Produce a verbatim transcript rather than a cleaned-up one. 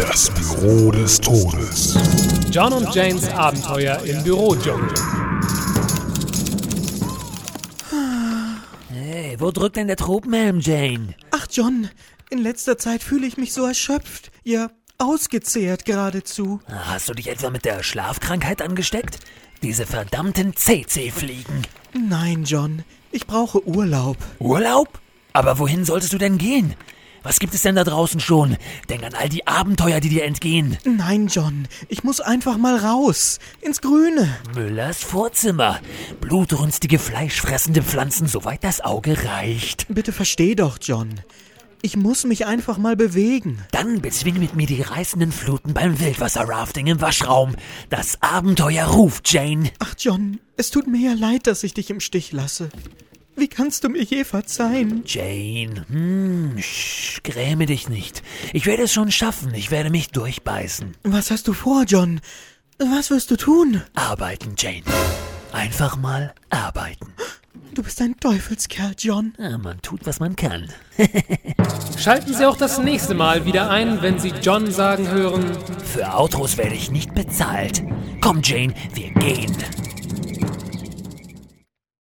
Das Büro des Todes. John und Janes Abenteuer im Bürodschungel. Hey, wo drückt denn der Tropenhelm, Jane? Ach, John, in letzter Zeit fühle ich mich so erschöpft. Ja, ausgezehrt geradezu. Hast du dich etwa mit der Schlafkrankheit angesteckt? Diese verdammten C C-Fliegen. Nein, John, ich brauche Urlaub. Urlaub? Aber wohin solltest du denn gehen? Was gibt es denn da draußen schon? Denk an all die Abenteuer, die dir entgehen. Nein, John, ich muss einfach mal raus. Ins Grüne. Müllers Vorzimmer. Blutrünstige, fleischfressende Pflanzen, soweit das Auge reicht. Bitte versteh doch, John. Ich muss mich einfach mal bewegen. Dann bezwing mit mir die reißenden Fluten beim Wildwasser-Rafting im Waschraum. Das Abenteuer ruft, Jane. Ach, John, es tut mir ja leid, dass ich dich im Stich lasse. Wie kannst du mir je verzeihen? Jane, hm, sch, gräme dich nicht. Ich werde es schon schaffen. Ich werde mich durchbeißen. Was hast du vor, John? Was wirst du tun? Arbeiten, Jane. Einfach mal arbeiten. Du bist ein Teufelskerl, John. Ja, man tut, was man kann. Schalten Sie auch das nächste Mal wieder ein, wenn Sie John sagen hören: Für Outros werde ich nicht bezahlt. Komm, Jane, wir gehen.